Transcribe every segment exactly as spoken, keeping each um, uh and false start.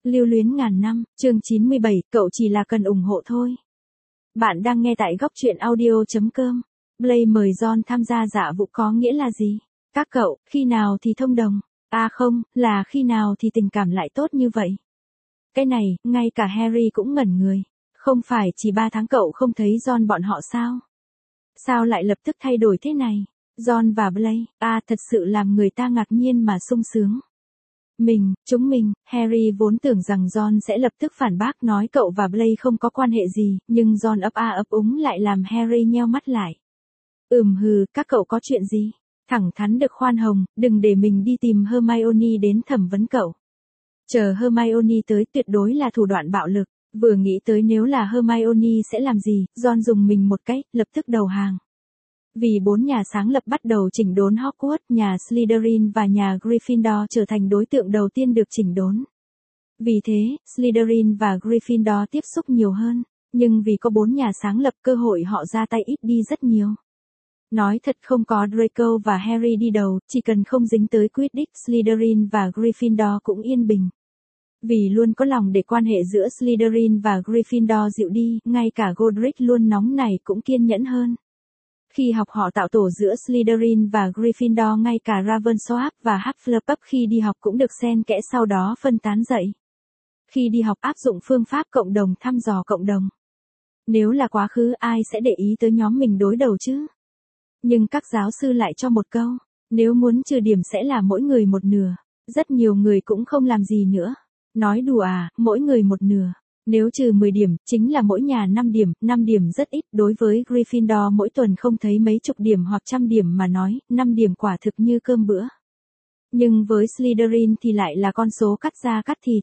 Lưu luyến ngàn năm, chương chín mươi bảy, cậu chỉ là cần ủng hộ thôi. Bạn đang nghe tại góc truyện audio chấm com. Blaze mời John tham gia dạ vụ có nghĩa là gì? Các cậu, khi nào thì thông đồng? À không, là khi nào thì tình cảm lại tốt như vậy? Cái này, ngay cả Harry cũng ngẩn người. Không phải chỉ ba tháng cậu không thấy John bọn họ sao? Sao lại lập tức thay đổi thế này? John và Blaze, à thật sự làm người ta ngạc nhiên mà sung sướng. Mình, chúng mình, Harry vốn tưởng rằng John sẽ lập tức phản bác nói cậu và Blaze không có quan hệ gì, nhưng John ấp a ấp úng lại làm Harry nheo mắt lại. Ừm hừ, các cậu có chuyện gì? Thẳng thắn được khoan hồng, đừng để mình đi tìm Hermione đến thẩm vấn cậu. Chờ Hermione tới tuyệt đối là thủ đoạn bạo lực, vừa nghĩ tới nếu là Hermione sẽ làm gì, John dùng mình một cái, lập tức đầu hàng. Vì bốn nhà sáng lập bắt đầu chỉnh đốn Hogwarts, nhà Slytherin và nhà Gryffindor trở thành đối tượng đầu tiên được chỉnh đốn. Vì thế, Slytherin và Gryffindor tiếp xúc nhiều hơn, nhưng vì có bốn nhà sáng lập cơ hội họ ra tay ít đi rất nhiều. Nói thật không có Draco và Harry đi đầu, chỉ cần không dính tới Quidditch, Slytherin và Gryffindor cũng yên bình. Vì luôn có lòng để quan hệ giữa Slytherin và Gryffindor dịu đi, ngay cả Godric luôn nóng nảy cũng kiên nhẫn hơn. Khi học họ tạo tổ giữa Slytherin và Gryffindor, ngay cả Ravensworth và Hufflepuff khi đi học cũng được xen kẽ sau đó phân tán dậy. Khi đi học áp dụng phương pháp cộng đồng thăm dò cộng đồng. Nếu là quá khứ ai sẽ để ý tới nhóm mình đối đầu chứ? Nhưng các giáo sư lại cho một câu, nếu muốn trừ điểm sẽ là mỗi người một nửa. Rất nhiều người cũng không làm gì nữa. Nói đùa à, mỗi người một nửa. Nếu trừ mười điểm, chính là mỗi nhà năm điểm, năm điểm rất ít, đối với Gryffindor mỗi tuần không thấy mấy chục điểm hoặc trăm điểm mà nói, năm điểm quả thực như cơm bữa. Nhưng với Slytherin thì lại là con số cắt da cắt thịt.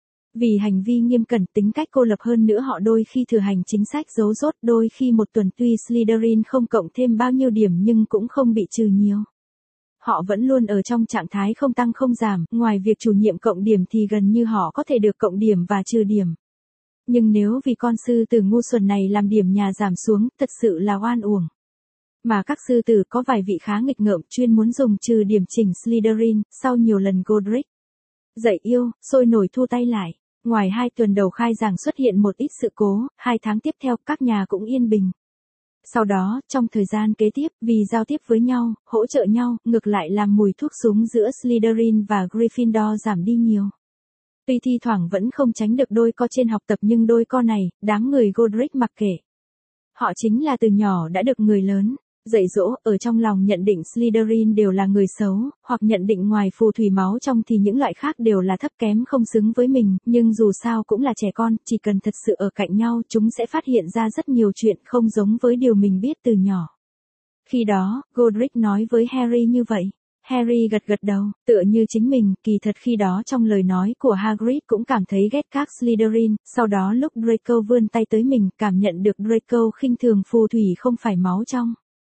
Vì hành vi nghiêm cẩn, tính cách cô lập hơn nữa họ đôi khi thực hành chính sách giấu dốt, đôi khi một tuần tuy Slytherin không cộng thêm bao nhiêu điểm nhưng cũng không bị trừ nhiều. Họ vẫn luôn ở trong trạng thái không tăng không giảm, ngoài việc chủ nhiệm cộng điểm thì gần như họ có thể được cộng điểm và trừ điểm. Nhưng nếu vì con sư tử ngu xuẩn này làm điểm nhà giảm xuống, thật sự là oan uổng. Mà các sư tử có vài vị khá nghịch ngợm chuyên muốn dùng trừ điểm chỉnh Slytherin, sau nhiều lần Godric dậy yêu, sôi nổi thu tay lại. Ngoài hai tuần đầu khai giảng xuất hiện một ít sự cố, hai tháng tiếp theo các nhà cũng yên bình. Sau đó, trong thời gian kế tiếp, vì giao tiếp với nhau, hỗ trợ nhau, ngược lại làm mùi thuốc súng giữa Slytherin và Gryffindor giảm đi nhiều. Tuy thi thoảng vẫn không tránh được đôi co trên học tập nhưng đôi co này, đáng người Godric mặc kệ. Họ chính là từ nhỏ đã được người lớn dạy dỗ, ở trong lòng nhận định Slytherin đều là người xấu, hoặc nhận định ngoài phù thủy máu trong thì những loại khác đều là thấp kém không xứng với mình, nhưng dù sao cũng là trẻ con, chỉ cần thật sự ở cạnh nhau chúng sẽ phát hiện ra rất nhiều chuyện không giống với điều mình biết từ nhỏ. Khi đó, Godric nói với Harry như vậy. Harry gật gật đầu, tựa như chính mình, kỳ thật khi đó trong lời nói của Hagrid cũng cảm thấy ghét các Slytherin, sau đó lúc Draco vươn tay tới mình, cảm nhận được Draco khinh thường phù thủy không phải máu trong.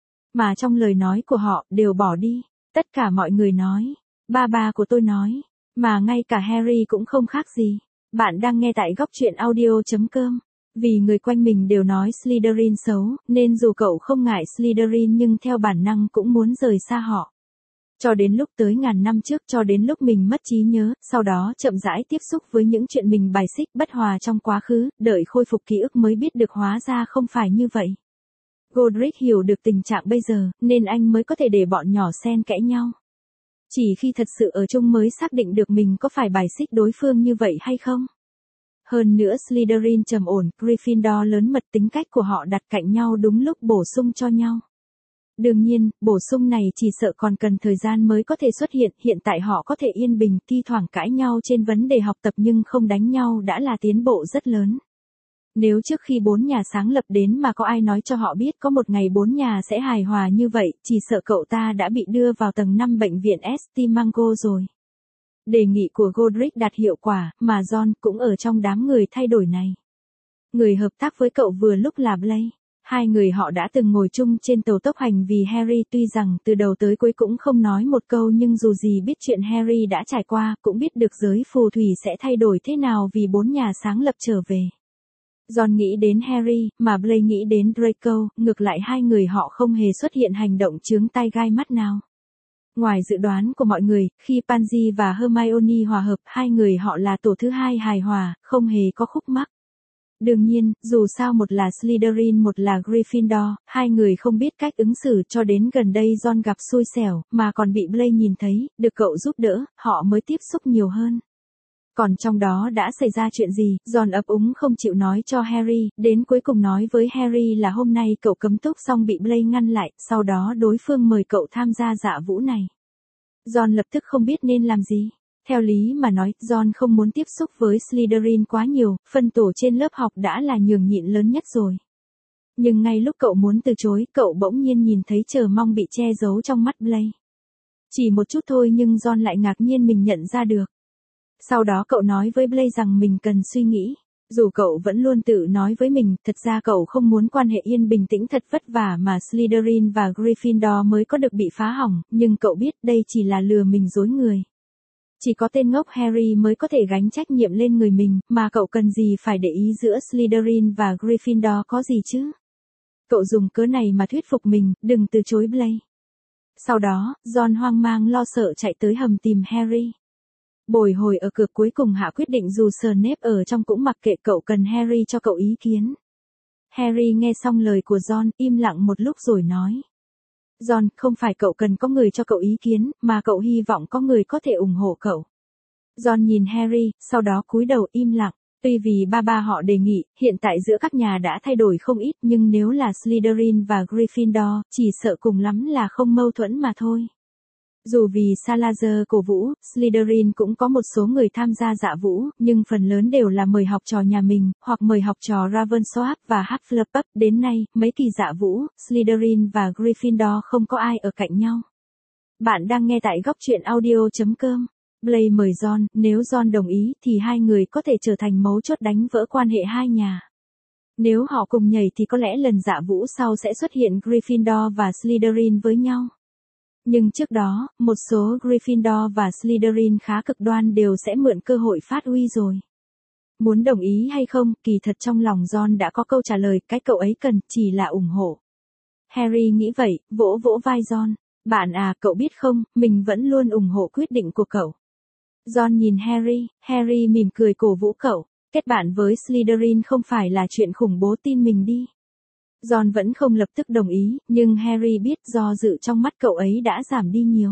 Mà trong lời nói của họ, đều bỏ đi. Tất cả mọi người nói. Ba ba của tôi nói. Mà ngay cả Harry cũng không khác gì. Bạn đang nghe tại góc truyện audio chấm com. Vì người quanh mình đều nói Slytherin xấu, nên dù cậu không ngại Slytherin nhưng theo bản năng cũng muốn rời xa họ. Cho đến lúc tới ngàn năm trước, cho đến lúc mình mất trí nhớ, sau đó chậm rãi tiếp xúc với những chuyện mình bài xích bất hòa trong quá khứ, đợi khôi phục ký ức mới biết được hóa ra không phải như vậy. Godric hiểu được tình trạng bây giờ, nên anh mới có thể để bọn nhỏ xen kẽ nhau. Chỉ khi thật sự ở chung mới xác định được mình có phải bài xích đối phương như vậy hay không. Hơn nữa Slytherin trầm ổn, Gryffindor lớn mật, tính cách của họ đặt cạnh nhau đúng lúc bổ sung cho nhau. Đương nhiên, bổ sung này chỉ sợ còn cần thời gian mới có thể xuất hiện, hiện tại họ có thể yên bình, thi thoảng cãi nhau trên vấn đề học tập nhưng không đánh nhau đã là tiến bộ rất lớn. Nếu trước khi bốn nhà sáng lập đến mà có ai nói cho họ biết có một ngày bốn nhà sẽ hài hòa như vậy, chỉ sợ cậu ta đã bị đưa vào tầng năm bệnh viện Estimango rồi. Đề nghị của Godric đạt hiệu quả, mà John cũng ở trong đám người thay đổi này. Người hợp tác với cậu vừa lúc là Blaze. Hai người họ đã từng ngồi chung trên tàu tốc hành vì Harry, tuy rằng từ đầu tới cuối cũng không nói một câu nhưng dù gì biết chuyện Harry đã trải qua, cũng biết được giới phù thủy sẽ thay đổi thế nào vì bốn nhà sáng lập trở về. John nghĩ đến Harry, mà Blaze nghĩ đến Draco, ngược lại hai người họ không hề xuất hiện hành động chướng tai gai mắt nào. Ngoài dự đoán của mọi người, khi Pansy và Hermione hòa hợp, hai người họ là tổ thứ hai hài hòa, không hề có khúc mắc. Đương nhiên, dù sao một là Slytherin một là Gryffindor, hai người không biết cách ứng xử cho đến gần đây Ron gặp xui xẻo, mà còn bị Blaise nhìn thấy, được cậu giúp đỡ, họ mới tiếp xúc nhiều hơn. Còn trong đó đã xảy ra chuyện gì, Ron ấp úng không chịu nói cho Harry, đến cuối cùng nói với Harry là hôm nay cậu cấm túc xong bị Blaise ngăn lại, sau đó đối phương mời cậu tham gia dạ vũ này. Ron lập tức không biết nên làm gì. Theo lý mà nói, Ron không muốn tiếp xúc với Slytherin quá nhiều, phân tổ trên lớp học đã là nhường nhịn lớn nhất rồi. Nhưng ngay lúc cậu muốn từ chối, cậu bỗng nhiên nhìn thấy chờ mong bị che giấu trong mắt Blaise. Chỉ một chút thôi nhưng Ron lại ngạc nhiên mình nhận ra được. Sau đó cậu nói với Blaise rằng mình cần suy nghĩ. Dù cậu vẫn luôn tự nói với mình, thật ra cậu không muốn quan hệ yên bình tĩnh thật vất vả mà Slytherin và Gryffindor mới có được bị phá hỏng, nhưng cậu biết đây chỉ là lừa mình dối người. Chỉ có tên ngốc Harry mới có thể gánh trách nhiệm lên người mình, mà cậu cần gì phải để ý giữa Slytherin và Gryffindor có gì chứ? Cậu dùng cớ này mà thuyết phục mình, đừng từ chối Blaise. Sau đó, Ron hoang mang lo sợ chạy tới hầm tìm Harry. Bồi hồi ở cửa cuối cùng hạ quyết định dù Snape ở trong cũng mặc kệ cậu cần Harry cho cậu ý kiến. Harry nghe xong lời của Ron, im lặng một lúc rồi nói. Ron, không phải cậu cần có người cho cậu ý kiến, mà cậu hy vọng có người có thể ủng hộ cậu. Ron nhìn Harry, sau đó cúi đầu im lặng. Tuy vì ba ba họ đề nghị, hiện tại giữa các nhà đã thay đổi không ít nhưng nếu là Slytherin và Gryffindor, chỉ sợ cùng lắm là không mâu thuẫn mà thôi. Dù vì Salazar cổ vũ, Slytherin cũng có một số người tham gia dạ vũ, nhưng phần lớn đều là mời học trò nhà mình, hoặc mời học trò Ravensworth và Hufflepuff. Đến nay, mấy kỳ dạ vũ, Slytherin và Gryffindor không có ai ở cạnh nhau. Bạn đang nghe tại góc truyện audio chấm com. Blaise mời Ron, nếu Ron đồng ý thì hai người có thể trở thành mấu chốt đánh vỡ quan hệ hai nhà. Nếu họ cùng nhảy thì có lẽ lần dạ vũ sau sẽ xuất hiện Gryffindor và Slytherin với nhau. Nhưng trước đó, một số Gryffindor và Slytherin khá cực đoan đều sẽ mượn cơ hội phát huy rồi. Muốn đồng ý hay không, kỳ thật trong lòng Ron đã có câu trả lời, cái cậu ấy cần chỉ là ủng hộ. Harry nghĩ vậy, vỗ vỗ vai Ron. Bạn à, cậu biết không, mình vẫn luôn ủng hộ quyết định của cậu. Ron nhìn Harry, Harry mỉm cười cổ vũ cậu. Kết bạn với Slytherin không phải là chuyện khủng bố, tin mình đi. Ron vẫn không lập tức đồng ý, nhưng Harry biết do dự trong mắt cậu ấy đã giảm đi nhiều.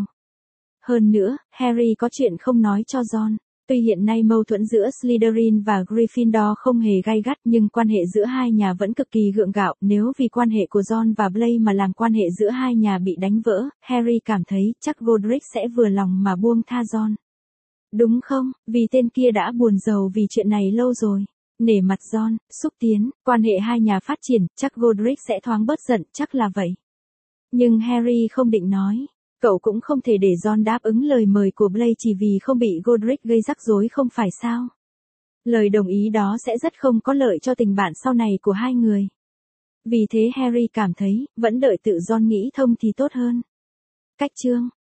Hơn nữa, Harry có chuyện không nói cho Ron. Tuy hiện nay mâu thuẫn giữa Slytherin và Gryffindor không hề gay gắt nhưng quan hệ giữa hai nhà vẫn cực kỳ gượng gạo. Nếu vì quan hệ của Ron và Blaise mà làm quan hệ giữa hai nhà bị đánh vỡ, Harry cảm thấy chắc Godric sẽ vừa lòng mà buông tha Ron. Đúng không, vì tên kia đã buồn rầu vì chuyện này lâu rồi. Nể mặt Ron, xúc tiến, quan hệ hai nhà phát triển, chắc Godric sẽ thoáng bớt giận, chắc là vậy. Nhưng Harry không định nói. Cậu cũng không thể để Ron đáp ứng lời mời của Blaise chỉ vì không bị Godric gây rắc rối không phải sao? Lời đồng ý đó sẽ rất không có lợi cho tình bạn sau này của hai người. Vì thế Harry cảm thấy, vẫn đợi tự Ron nghĩ thông thì tốt hơn. Cách chương